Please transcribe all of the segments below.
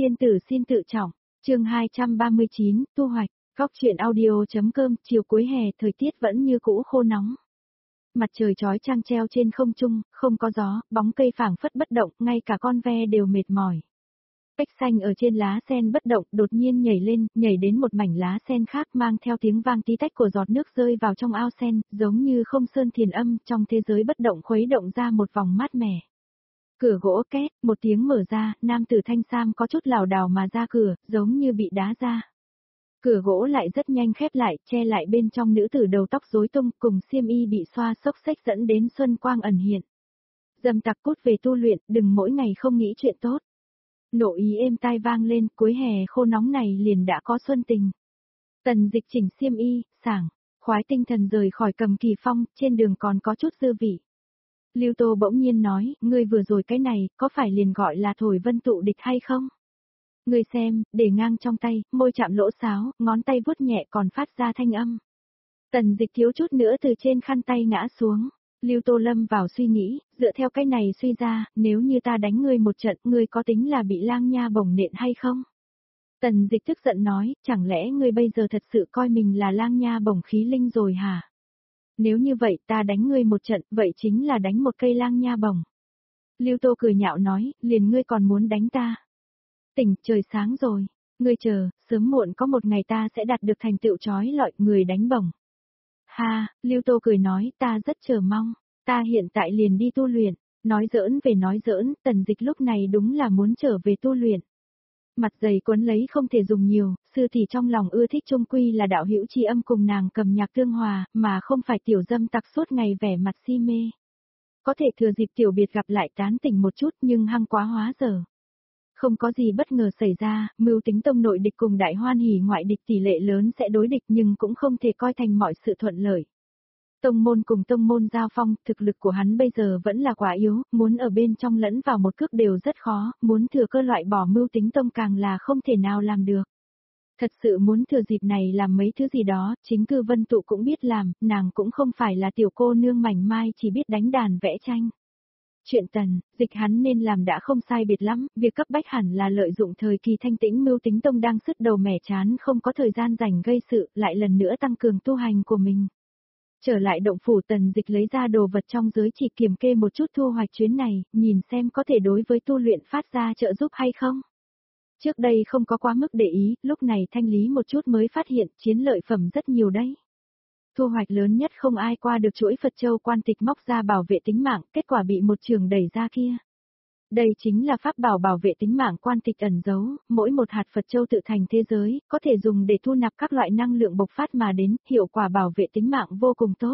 Tiên tử xin tự trọng, chương 239, tu hoạch, góc truyện audio.com, chiều cuối hè thời tiết vẫn như cũ khô nóng. Mặt trời chói chang treo trên không trung, không có gió, bóng cây phảng phất bất động, ngay cả con ve đều mệt mỏi. Cách xanh ở trên lá sen bất động, đột nhiên nhảy lên, nhảy đến một mảnh lá sen khác mang theo tiếng vang tí tách của giọt nước rơi vào trong ao sen, giống như không sơn thiền âm, trong thế giới bất động khuấy động ra một vòng mát mẻ. Cửa gỗ két, một tiếng mở ra, nam tử thanh sam có chút lảo đảo mà ra cửa, giống như bị đá ra. Cửa gỗ lại rất nhanh khép lại, che lại bên trong nữ tử đầu tóc rối tung, cùng xiêm y bị xoa xốc xếch dẫn đến xuân quang ẩn hiện. Dầm tặc cút về tu luyện, đừng mỗi ngày không nghĩ chuyện tốt. Nộ ý êm tai vang lên, cuối hè khô nóng này liền đã có xuân tình. Tần Dịch chỉnh xiêm y, sảng, khoái tinh thần rời khỏi Cầm Kỳ Phong, trên đường còn có chút dư vị. Lưu Tô bỗng nhiên nói, ngươi vừa rồi cái này, có phải liền gọi là thổi vân tụ địch hay không? Ngươi xem, để ngang trong tay, môi chạm lỗ sáo, ngón tay vuốt nhẹ còn phát ra thanh âm. Tần Dịch thiếu chút nữa từ trên khăn tay ngã xuống. Lưu Tô lâm vào suy nghĩ, dựa theo cái này suy ra, nếu như ta đánh ngươi một trận, ngươi có tính là bị lang nha bổng nện hay không? Tần Dịch tức giận nói, chẳng lẽ ngươi bây giờ thật sự coi mình là lang nha bổng khí linh rồi hả? Nếu như vậy ta đánh ngươi một trận, vậy chính là đánh một cây lang nha bổng. Lưu Tô cười nhạo nói, liền ngươi còn muốn đánh ta. Tỉnh, trời sáng rồi, ngươi chờ, sớm muộn có một ngày ta sẽ đạt được thành tựu trói lọi người đánh bổng. Ha, Lưu Tô cười nói, ta rất chờ mong, ta hiện tại liền đi tu luyện, nói giỡn về nói giỡn, Tần Dịch lúc này đúng là muốn trở về tu luyện. Mặt dày quấn lấy không thể dùng nhiều, sư tỷ trong lòng ưa thích chung quy là đạo hữu tri âm cùng nàng cầm nhạc tương hòa, mà không phải tiểu dâm tặc suốt ngày vẻ mặt si mê. Có thể thừa dịp tiểu biệt gặp lại tán tỉnh một chút nhưng hăng quá hóa dở. Không có gì bất ngờ xảy ra, mưu tính tông nội địch cùng đại hoan hỉ ngoại địch tỷ lệ lớn sẽ đối địch nhưng cũng không thể coi thành mọi sự thuận lợi. Tông môn cùng tông môn giao phong, thực lực của hắn bây giờ vẫn là quá yếu, muốn ở bên trong lẫn vào một cước đều rất khó, muốn thừa cơ loại bỏ mưu tính tông càng là không thể nào làm được. Thật sự muốn thừa dịp này làm mấy thứ gì đó, chính cư Vân Tụ cũng biết làm, nàng cũng không phải là tiểu cô nương mảnh mai chỉ biết đánh đàn vẽ tranh. Chuyện Tần Dịch hắn nên làm đã không sai biệt lắm, việc cấp bách hẳn là lợi dụng thời kỳ thanh tĩnh mưu tính tông đang sứt đầu mẻ chán không có thời gian rảnh gây sự, lại lần nữa tăng cường tu hành của mình. Trở lại động phủ Tần Dịch lấy ra đồ vật trong giới chỉ kiểm kê một chút thu hoạch chuyến này, nhìn xem có thể đối với tu luyện phát ra trợ giúp hay không. Trước đây không có quá mức để ý, lúc này thanh lý một chút mới phát hiện chiến lợi phẩm rất nhiều đấy. Thu hoạch lớn nhất không ai qua được chuỗi Phật Châu quan tịch móc ra bảo vệ tính mạng, kết quả bị một trường đẩy ra kia. Đây chính là pháp bảo bảo vệ tính mạng quan tịch ẩn giấu, mỗi một hạt Phật Châu tự thành thế giới, có thể dùng để thu nạp các loại năng lượng bộc phát mà đến, hiệu quả bảo vệ tính mạng vô cùng tốt.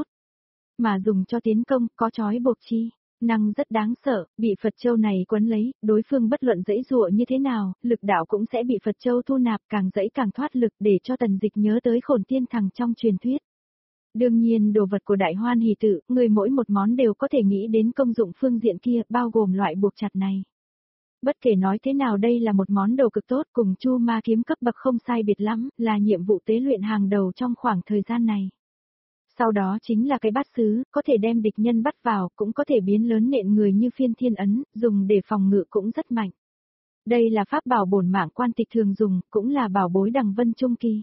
Mà dùng cho tiến công, có chói buộc chi, năng rất đáng sợ, bị Phật Châu này quấn lấy, đối phương bất luận dãy dụa như thế nào, lực đạo cũng sẽ bị Phật Châu thu nạp càng dãy càng thoát lực để cho Tần Dịch nhớ tới Khổn Tiên Thằng trong truyền thuyết. Đương nhiên đồ vật của đại hoan hỷ tự, người mỗi một món đều có thể nghĩ đến công dụng phương diện kia, bao gồm loại buộc chặt này. Bất kể nói thế nào đây là một món đồ cực tốt cùng chu ma kiếm cấp bậc không sai biệt lắm, là nhiệm vụ tế luyện hàng đầu trong khoảng thời gian này. Sau đó chính là cái bát sứ, có thể đem địch nhân bắt vào, cũng có thể biến lớn nện người như phiên thiên ấn, dùng để phòng ngự cũng rất mạnh. Đây là pháp bảo bổn mạng quan tịch thường dùng, cũng là bảo bối đằng vân trung kỳ.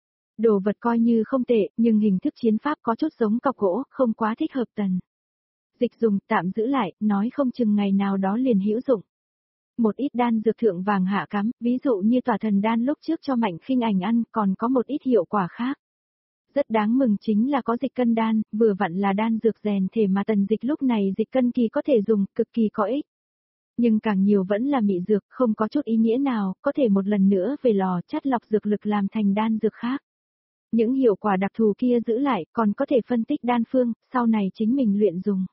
Đồ vật coi như không tệ, nhưng hình thức chiến pháp có chút giống cọc gỗ, không quá thích hợp Tần Dịch dùng, tạm giữ lại, nói không chừng ngày nào đó liền hữu dụng. Một ít đan dược thượng vàng hạ cắm, ví dụ như tỏa thần đan lúc trước cho Mạnh Khinh Ảnh ăn, còn có một ít hiệu quả khác. Rất đáng mừng chính là có dịch cân đan, vừa vặn là đan dược rèn thể mà Tần Dịch lúc này dịch cân kỳ có thể dùng, cực kỳ có ích. Nhưng càng nhiều vẫn là mị dược, không có chút ý nghĩa nào, có thể một lần nữa về lò chắt lọc dược lực làm thành đan dược khác. Những hiệu quả đặc thù kia giữ lại, còn có thể phân tích đan phương, sau này chính mình luyện dùng.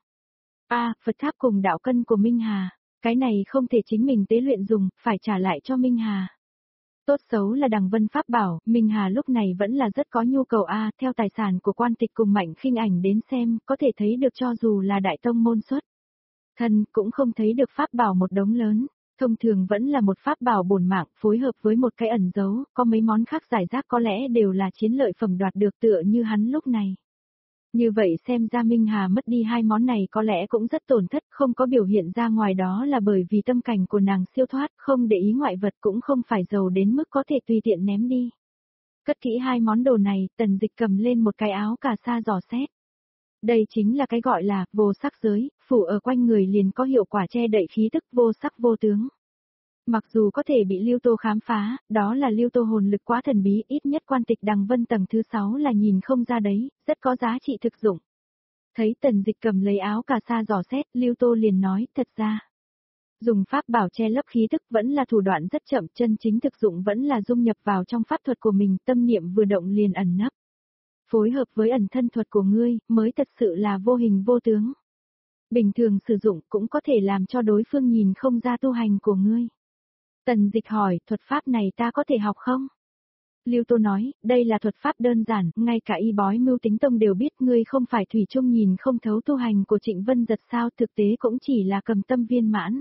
Phật tháp cùng đạo cân của Minh Hà, cái này không thể chính mình tế luyện dùng, phải trả lại cho Minh Hà. Tốt xấu là đằng vân pháp bảo, Minh Hà lúc này vẫn là rất có nhu cầu theo tài sản của quan tịch cùng Mạnh Khinh Ảnh đến xem, có thể thấy được cho dù là đại tông môn xuất thân cũng không thấy được pháp bảo một đống lớn. Thông thường vẫn là một pháp bảo bổn mạng phối hợp với một cái ẩn dấu, có mấy món khác giải rác có lẽ đều là chiến lợi phẩm đoạt được tựa như hắn lúc này. Như vậy xem ra Minh Hà mất đi hai món này có lẽ cũng rất tổn thất, không có biểu hiện ra ngoài đó là bởi vì tâm cảnh của nàng siêu thoát, không để ý ngoại vật cũng không phải giàu đến mức có thể tùy tiện ném đi. Cất kỹ hai món đồ này, Tần Dịch cầm lên một cái áo cà sa dò xét. Đây chính là cái gọi là vô sắc giới, phủ ở quanh người liền có hiệu quả che đậy khí tức vô sắc vô tướng. Mặc dù có thể bị Lưu Tô khám phá, đó là Lưu Tô hồn lực quá thần bí, ít nhất quan tịch Đằng Vân tầng thứ 6 là nhìn không ra đấy, rất có giá trị thực dụng. Thấy Tần Dịch cầm lấy áo cà sa dò xét, Lưu Tô liền nói, thật ra, dùng pháp bảo che lấp khí tức vẫn là thủ đoạn rất chậm, chân chính thực dụng vẫn là dung nhập vào trong pháp thuật của mình, tâm niệm vừa động liền ẩn nấp. Phối hợp với ẩn thân thuật của ngươi, mới thật sự là vô hình vô tướng. Bình thường sử dụng cũng có thể làm cho đối phương nhìn không ra tu hành của ngươi. Tần Dịch hỏi, thuật pháp này ta có thể học không? Lưu Tô nói, đây là thuật pháp đơn giản, ngay cả y bói mưu tính tông đều biết ngươi không phải thủy chung nhìn không thấu tu hành của Trịnh Vân Giật sao, thực tế cũng chỉ là cầm tâm viên mãn.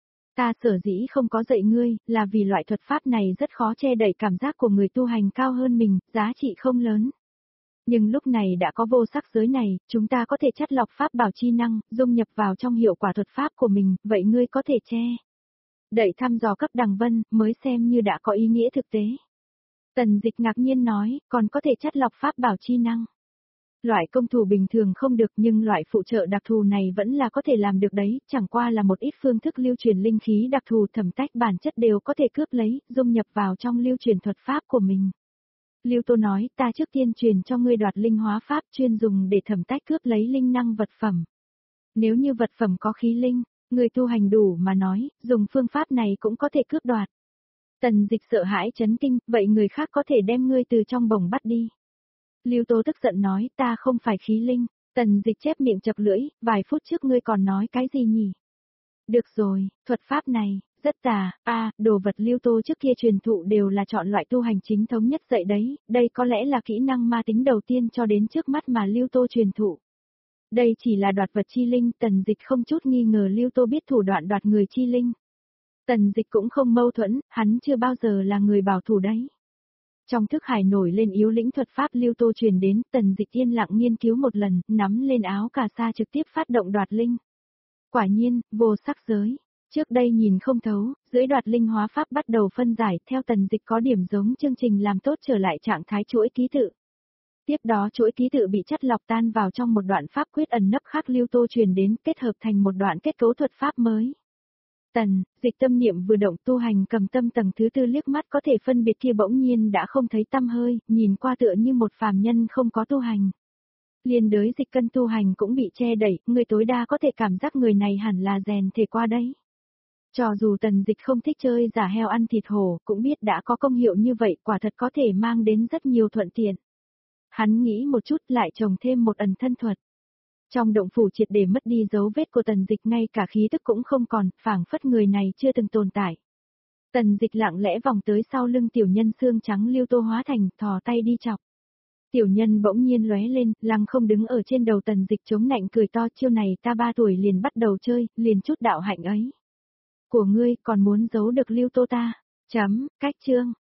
Ta sở dĩ không có dạy ngươi, là vì loại thuật pháp này rất khó che đậy cảm giác của người tu hành cao hơn mình, giá trị không lớn. Nhưng lúc này đã có vô sắc giới này, chúng ta có thể chắt lọc pháp bảo chi năng, dung nhập vào trong hiệu quả thuật pháp của mình, vậy ngươi có thể che. Đẩy thăm dò cấp Đằng Vân, mới xem như đã có ý nghĩa thực tế. Tần Dịch ngạc nhiên nói, còn có thể chắt lọc pháp bảo chi năng. Loại công thủ bình thường không được nhưng loại phụ trợ đặc thù này vẫn là có thể làm được đấy, chẳng qua là một ít phương thức lưu truyền linh khí đặc thù thẩm tách bản chất đều có thể cướp lấy, dung nhập vào trong lưu truyền thuật pháp của mình. Lưu Tô nói, ta trước tiên truyền cho ngươi đoạt linh hóa pháp chuyên dùng để thẩm tách cướp lấy linh năng vật phẩm. Nếu như vật phẩm có khí linh, người tu hành đủ mà nói, dùng phương pháp này cũng có thể cướp đoạt. Tần Dịch sợ hãi chấn kinh, vậy người khác có thể đem ngươi từ trong bồng bắt đi. Lưu Tô tức giận nói, ta không phải khí linh. Tần Dịch chép miệng chập lưỡi, vài phút trước ngươi còn nói cái gì nhỉ? Được rồi, thuật pháp này, rất tà, đồ vật Lưu Tô trước kia truyền thụ đều là chọn loại tu hành chính thống nhất dạy đấy, đây có lẽ là kỹ năng ma tính đầu tiên cho đến trước mắt mà Lưu Tô truyền thụ. Đây chỉ là đoạt vật chi linh, Tần Dịch không chút nghi ngờ Lưu Tô biết thủ đoạn đoạt người chi linh. Tần Dịch cũng không mâu thuẫn, hắn chưa bao giờ là người bảo thủ đấy. Trong thức hải nổi lên yếu lĩnh thuật pháp Lưu Tô truyền đến, Tần Dịch yên lặng nghiên cứu một lần, nắm lên áo cà sa trực tiếp phát động đoạt linh. Quả nhiên, vô sắc giới. Trước đây nhìn không thấu, dưới đoạt linh hóa pháp bắt đầu phân giải, theo Tần Dịch có điểm giống chương trình làm tốt trở lại trạng thái chuỗi ký tự. Tiếp đó chuỗi ký tự bị chắt lọc tan vào trong một đoạn pháp quyết ẩn nấp khác Lưu Tô truyền đến, kết hợp thành một đoạn kết cấu thuật pháp mới. Tần Dịch tâm niệm vừa động, tu hành cầm tâm tầng thứ 4 liếc mắt có thể phân biệt kia bỗng nhiên đã không thấy tăm hơi, nhìn qua tựa như một phàm nhân không có tu hành. Liên đới dịch cân tu hành cũng bị che đẩy, người tối đa có thể cảm giác người này hẳn là rèn thể qua đấy. Cho dù Tần Dịch không thích chơi giả heo ăn thịt hổ, cũng biết đã có công hiệu như vậy, quả thật có thể mang đến rất nhiều thuận tiện. Hắn nghĩ một chút lại trồng thêm một ẩn thân thuật. Trong động phủ triệt để mất đi dấu vết của Tần Dịch, ngay cả khí tức cũng không còn, phảng phất người này chưa từng tồn tại. Tần Dịch lặng lẽ vòng tới sau lưng tiểu nhân xương trắng Lưu Tô hóa thành, thò tay đi chọc. Tiểu nhân bỗng nhiên lóe lên, lăng không đứng ở trên đầu Tần Dịch chống nạnh cười to, chiêu này ta 3 tuổi liền bắt đầu chơi, liền chút đạo hạnh ấy. Của ngươi còn muốn giấu được Lưu Tô ta. Cách chương.